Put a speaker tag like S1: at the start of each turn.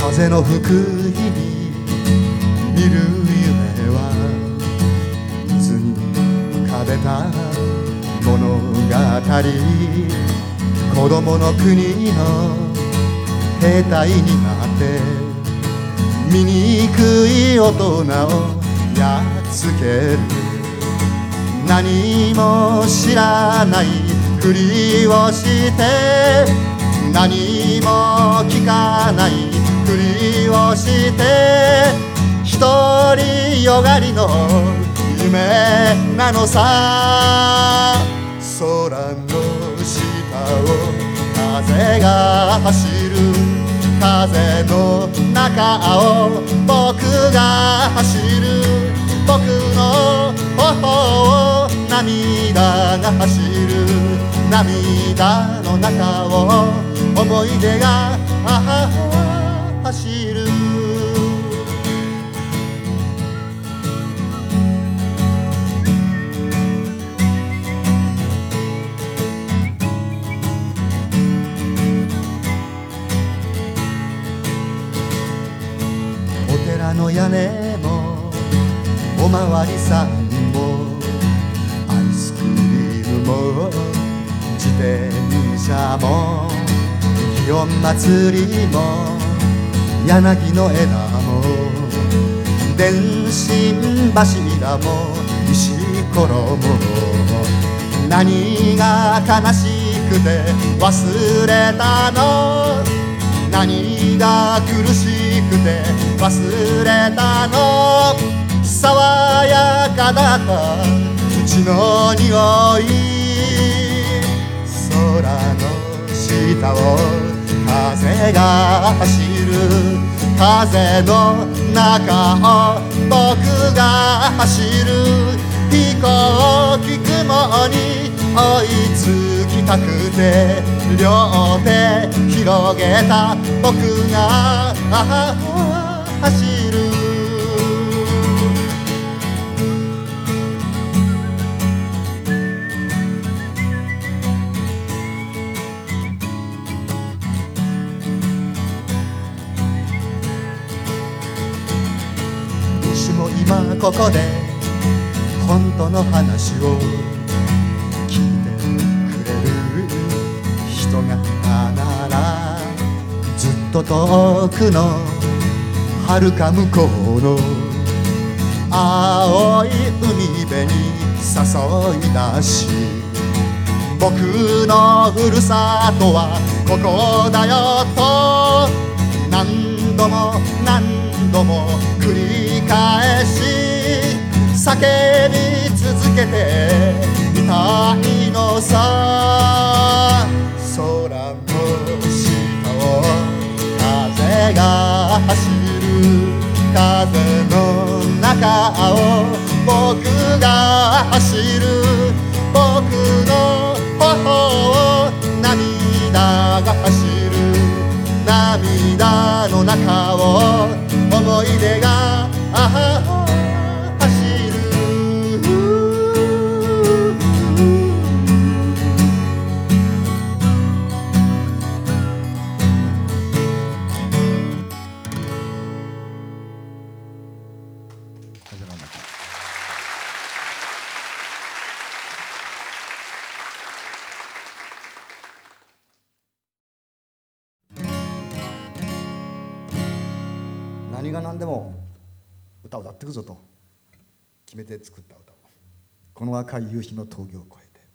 S1: 風の吹く日に見る夢は水に浮かべた物語、子供の国の兵隊になって醜い大人をやっつける。何も知らないふりをして何も聞かないふりをして独りよがりの夢なのさ。空の下を風が走る、風の中を僕が走る。僕の頬を涙が走る。涙の中を思い出が走る。お寺の屋根もおまわりさんもアイスクリームも自転車も祇園祭も柳の枝も電信柱も石ころも何が悲しくて忘れたの、何が苦しくて忘れたの。爽やかだった土の匂い、空の下を風が走る。風の中を僕が走る。飛行機雲に追いつきたくて両手広げた僕が走る。もしも今ここで本当の話を聞いてくれる人がいたなら、ずっと遠くの遥か向こうの青い海辺に誘い出し、僕のふるさとはここだよと何度も何度も繰り返し叫び続けていたいのさ。空の下を風が走る。風の中を僕が走る。僕の頬を涙が走る。涙の中を思い出が走る。何が何でも歌を歌っていくぞと決めて作った歌。この赤い夕日の峠を越え。